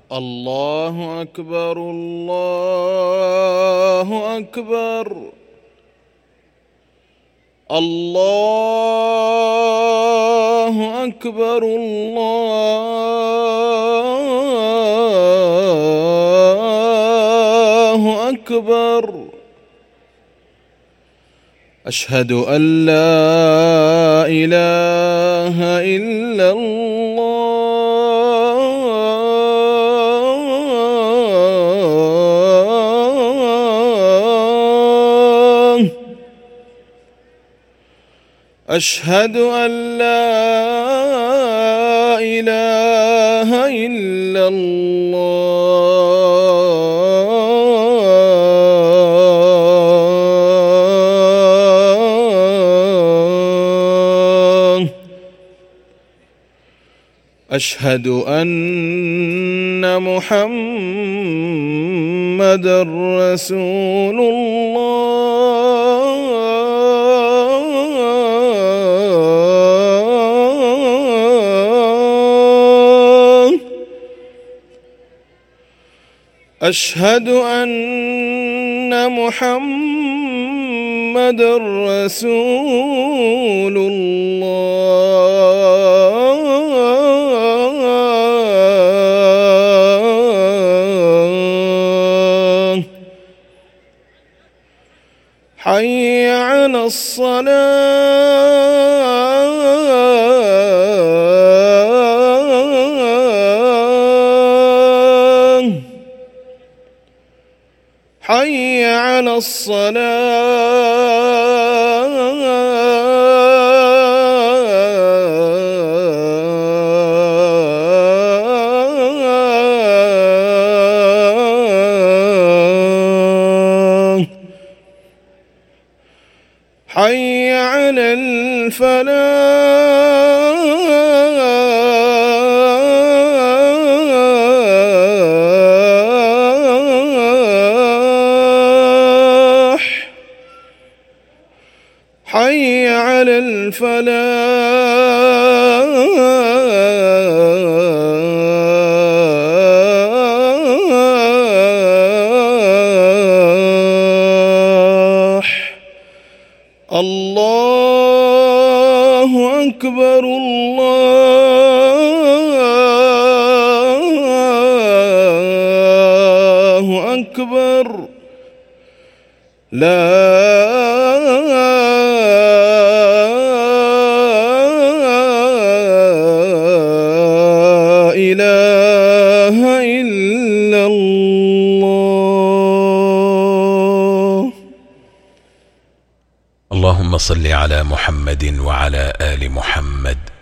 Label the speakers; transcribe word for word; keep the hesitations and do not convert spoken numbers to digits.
Speaker 1: الله أكبر الله أكبر الله أكبر الله أكبر. أشهد أن لا إله إلا الله. أشهد أن لا إله إلا الله. أشهد أن محمدًا رسول الله. أشهد أن محمدًا رسول الله. حي على الصلاة. حي على الصلاة. حي على الفلاح. حي على الفلاح. الله أكبر الله أكبر. لا إله إلا الله.
Speaker 2: اللهم صل على محمد وعلى آل محمد